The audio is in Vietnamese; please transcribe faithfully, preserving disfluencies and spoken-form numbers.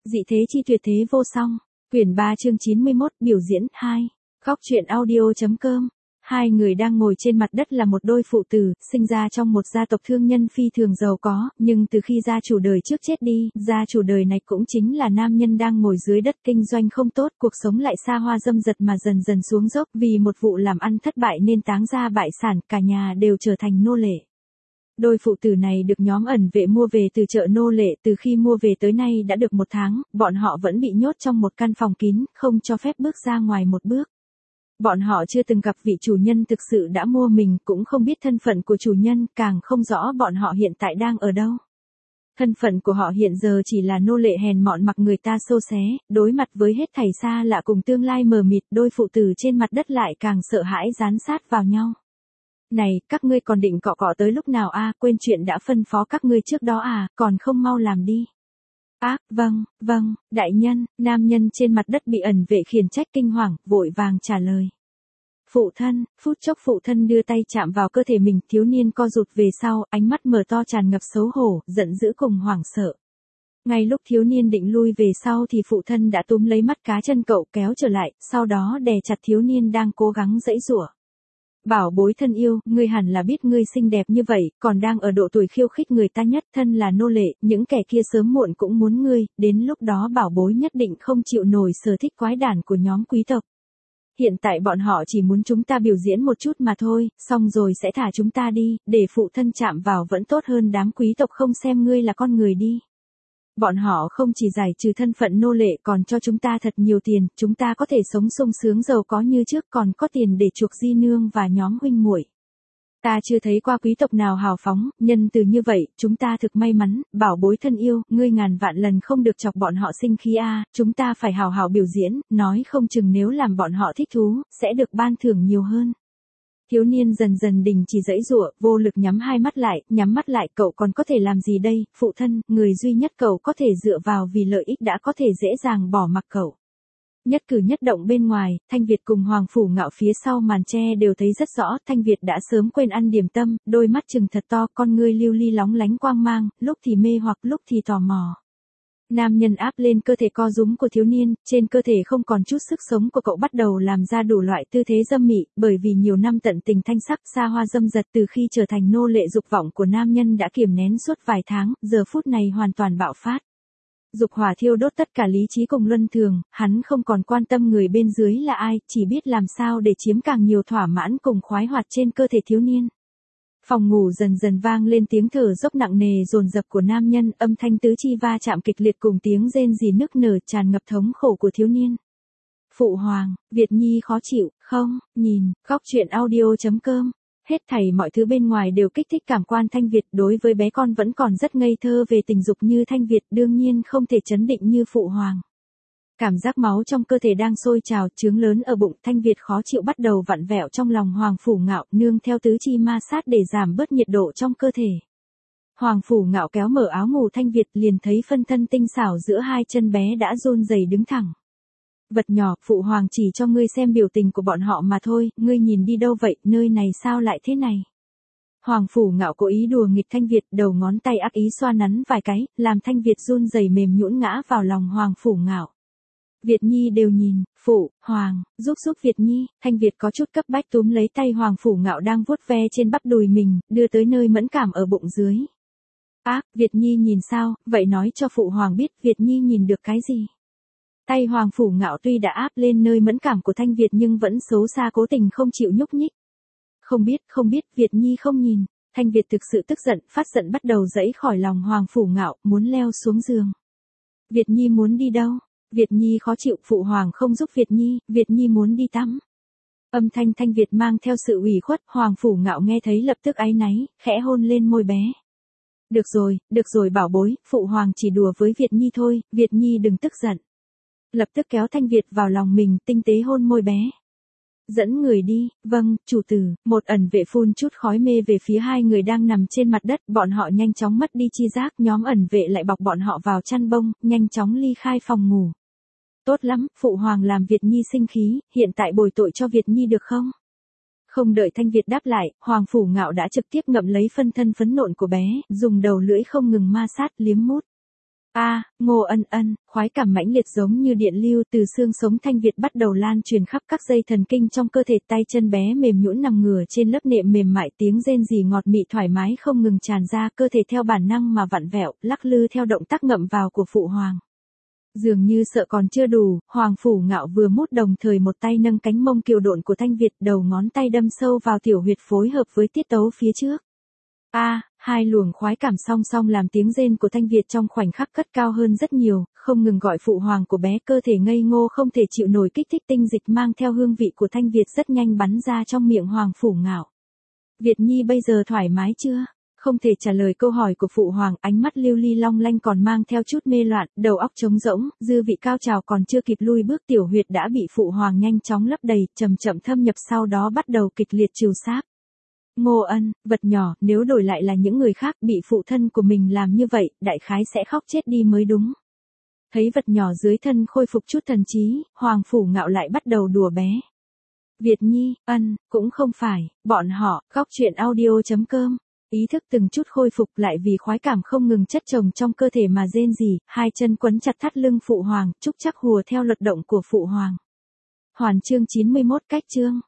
Dị thế chi tuyệt thế vô song. Quyển ba chương chín mươi mốt, biểu diễn hai. Góc truyện audio.com. Hai người đang ngồi trên mặt đất là một đôi phụ tử, sinh ra trong một gia tộc thương nhân phi thường giàu có, nhưng từ khi gia chủ đời trước chết đi, gia chủ đời này cũng chính là nam nhân đang ngồi dưới đất kinh doanh không tốt, cuộc sống lại xa hoa dâm dật mà dần dần xuống dốc, vì một vụ làm ăn thất bại nên táng gia bại sản, cả nhà đều trở thành nô lệ. Đôi phụ tử này được nhóm ẩn vệ mua về từ chợ nô lệ, từ khi mua về tới nay đã được một tháng, bọn họ vẫn bị nhốt trong một căn phòng kín, không cho phép bước ra ngoài một bước. Bọn họ chưa từng gặp vị chủ nhân thực sự đã mua mình, cũng không biết thân phận của chủ nhân, càng không rõ bọn họ hiện tại đang ở đâu. Thân phận của họ hiện giờ chỉ là nô lệ hèn mọn mặc người ta xô xé, đối mặt với hết thảy xa lạ cùng tương lai mờ mịt, đôi phụ tử trên mặt đất lại càng sợ hãi dán sát vào nhau. Này, các ngươi còn định cọ cọ tới lúc nào a, quên chuyện đã phân phó các ngươi trước đó à, còn không mau làm đi. Á, à, vâng, vâng, đại nhân, nam nhân trên mặt đất bị ẩn vệ khiển trách kinh hoàng, vội vàng trả lời. Phụ thân, phút chốc phụ thân đưa tay chạm vào cơ thể mình, thiếu niên co rụt về sau, ánh mắt mở to tràn ngập xấu hổ, giận dữ cùng hoảng sợ. Ngay lúc thiếu niên định lui về sau thì phụ thân đã túm lấy mắt cá chân cậu kéo trở lại, sau đó đè chặt thiếu niên đang cố gắng giãy giụa. Bảo bối thân yêu, ngươi hẳn là biết ngươi xinh đẹp như vậy, còn đang ở độ tuổi khiêu khích người ta nhất, thân là nô lệ, những kẻ kia sớm muộn cũng muốn ngươi, đến lúc đó bảo bối nhất định không chịu nổi sở thích quái đản của nhóm quý tộc. Hiện tại bọn họ chỉ muốn chúng ta biểu diễn một chút mà thôi, xong rồi sẽ thả chúng ta đi, để phụ thân chạm vào vẫn tốt hơn đám quý tộc không xem ngươi là con người đi. Bọn họ không chỉ giải trừ thân phận nô lệ còn cho chúng ta thật nhiều tiền, chúng ta có thể sống sung sướng giàu có như trước, còn có tiền để chuộc di nương và nhóm huynh muội. Ta chưa thấy qua quý tộc nào hào phóng, nhân từ như vậy, chúng ta thực may mắn, bảo bối thân yêu, ngươi ngàn vạn lần không được chọc bọn họ sinh khí a, chúng ta phải hào hào biểu diễn, nói không chừng nếu làm bọn họ thích thú, sẽ được ban thưởng nhiều hơn. Thiếu niên dần dần đình chỉ giãy giụa, vô lực nhắm hai mắt lại, nhắm mắt lại, cậu còn có thể làm gì đây, phụ thân, người duy nhất cậu có thể dựa vào vì lợi ích đã có thể dễ dàng bỏ mặc cậu. Nhất cử nhất động bên ngoài, Thanh Việt cùng Hoàng Phủ Ngạo phía sau màn tre đều thấy rất rõ, Thanh Việt đã sớm quên ăn điểm tâm, đôi mắt trừng thật to, con ngươi lưu ly lóng lánh quang mang, lúc thì mê hoặc lúc thì tò mò. Nam nhân áp lên cơ thể co rúm của thiếu niên, trên cơ thể không còn chút sức sống của cậu bắt đầu làm ra đủ loại tư thế dâm mị, bởi vì nhiều năm tận tình thanh sắc xa hoa dâm dật từ khi trở thành nô lệ dục vọng của nam nhân đã kiềm nén suốt vài tháng, giờ phút này hoàn toàn bạo phát. Dục hỏa thiêu đốt tất cả lý trí cùng luân thường, hắn không còn quan tâm người bên dưới là ai, chỉ biết làm sao để chiếm càng nhiều thỏa mãn cùng khoái hoạt trên cơ thể thiếu niên. Phòng ngủ dần dần vang lên tiếng thở dốc nặng nề dồn dập của nam nhân, âm thanh tứ chi va chạm kịch liệt cùng tiếng rên rỉ nức nở tràn ngập thống khổ của thiếu niên. Phụ hoàng, Việt Nhi khó chịu, không, nhìn, góc truyện audio.com. Hết thảy mọi thứ bên ngoài đều kích thích cảm quan Thanh Việt, đối với bé con vẫn còn rất ngây thơ về tình dục như Thanh Việt đương nhiên không thể chấn định như phụ hoàng. Cảm giác máu trong cơ thể đang sôi trào, chướng lớn ở bụng, Thanh Việt khó chịu bắt đầu vặn vẹo trong lòng Hoàng Phủ Ngạo, nương theo tứ chi ma sát để giảm bớt nhiệt độ trong cơ thể. Hoàng Phủ Ngạo kéo mở áo ngủ Thanh Việt liền thấy phân thân tinh xảo giữa hai chân bé đã run rẩy đứng thẳng. Vật nhỏ, phụ hoàng chỉ cho ngươi xem biểu tình của bọn họ mà thôi, ngươi nhìn đi đâu vậy, nơi này sao lại thế này. Hoàng Phủ Ngạo cố ý đùa nghịch Thanh Việt, đầu ngón tay ác ý xoa nắn vài cái, làm Thanh Việt run rẩy mềm nhũn ngã vào lòng Hoàng Phủ Ngạo. Việt Nhi đều nhìn, phụ, hoàng, giúp giúp Việt Nhi, Thanh Việt có chút cấp bách túm lấy tay Hoàng Phủ Ngạo đang vuốt ve trên bắp đùi mình, đưa tới nơi mẫn cảm ở bụng dưới. Á, à, Việt Nhi nhìn sao, vậy nói cho phụ hoàng biết Việt Nhi nhìn được cái gì. Tay Hoàng Phủ Ngạo tuy đã áp lên nơi mẫn cảm của Thanh Việt nhưng vẫn xấu xa cố tình không chịu nhúc nhích. Không biết, không biết, Việt Nhi không nhìn, Thanh Việt thực sự tức giận, phát giận bắt đầu giãy khỏi lòng Hoàng Phủ Ngạo, muốn leo xuống giường. Việt Nhi muốn đi đâu? Việt Nhi khó chịu, phụ hoàng không giúp Việt Nhi, Việt Nhi muốn đi tắm. Âm thanh Thanh Việt mang theo sự ủy khuất, Hoàng Phủ Ngạo nghe thấy lập tức áy náy, khẽ hôn lên môi bé. Được rồi, được rồi bảo bối, phụ hoàng chỉ đùa với Việt Nhi thôi, Việt Nhi đừng tức giận. Lập tức kéo Thanh Việt vào lòng mình, tinh tế hôn môi bé. Dẫn người đi, vâng, chủ tử, một ẩn vệ phun chút khói mê về phía hai người đang nằm trên mặt đất, bọn họ nhanh chóng mất đi chi giác, nhóm ẩn vệ lại bọc bọn họ vào chăn bông, nhanh chóng ly khai phòng ngủ. Tốt lắm, phụ hoàng làm Việt Nhi sinh khí, hiện tại bồi tội cho Việt Nhi được không? Không đợi Thanh Việt đáp lại, Hoàng Phủ Ngạo đã trực tiếp ngậm lấy phân thân phấn nộn của bé, dùng đầu lưỡi không ngừng ma sát liếm mút. A, Ngô Ân Ân, khoái cảm mãnh liệt giống như điện lưu từ xương sống Thanh Việt bắt đầu lan truyền khắp các dây thần kinh trong cơ thể, tay chân bé mềm nhũn nằm ngửa trên lớp nệm mềm mại, tiếng rên rỉ ngọt mị thoải mái không ngừng tràn ra, cơ thể theo bản năng mà vặn vẹo, lắc lư theo động tác ngậm vào của phụ hoàng. Dường như sợ còn chưa đủ, Hoàng Phủ Ngạo vừa mút đồng thời một tay nâng cánh mông kiều độn của Thanh Việt, đầu ngón tay đâm sâu vào tiểu huyệt phối hợp với tiết tấu phía trước. A, hai luồng khoái cảm song song làm tiếng rên của Thanh Việt trong khoảnh khắc cất cao hơn rất nhiều, không ngừng gọi phụ hoàng của bé, cơ thể ngây ngô không thể chịu nổi kích thích, tinh dịch mang theo hương vị của Thanh Việt rất nhanh bắn ra trong miệng Hoàng Phủ Ngạo. Việt Nhi bây giờ thoải mái chưa? Không thể trả lời câu hỏi của phụ hoàng, ánh mắt lưu ly long lanh còn mang theo chút mê loạn, đầu óc trống rỗng, dư vị cao trào còn chưa kịp lui bước, tiểu huyệt đã bị phụ hoàng nhanh chóng lấp đầy, chậm chậm thâm nhập, sau đó bắt đầu kịch liệt trừu sáp. Ngô Ân, vật nhỏ, nếu đổi lại là những người khác bị phụ thân của mình làm như vậy, đại khái sẽ khóc chết đi mới đúng. Thấy vật nhỏ dưới thân khôi phục chút thần trí, Hoàng Phủ Ngạo lại bắt đầu đùa bé. Việt Nhi, Ân, cũng không phải, bọn họ, góc truyện audio chấm com. Ý thức từng chút khôi phục lại vì khoái cảm không ngừng chất chồng trong cơ thể mà rên rỉ, hai chân quấn chặt thắt lưng phụ hoàng, trúc chắc hùa theo luật động của phụ hoàng. Hoàn chương chín mươi mốt, cách chương.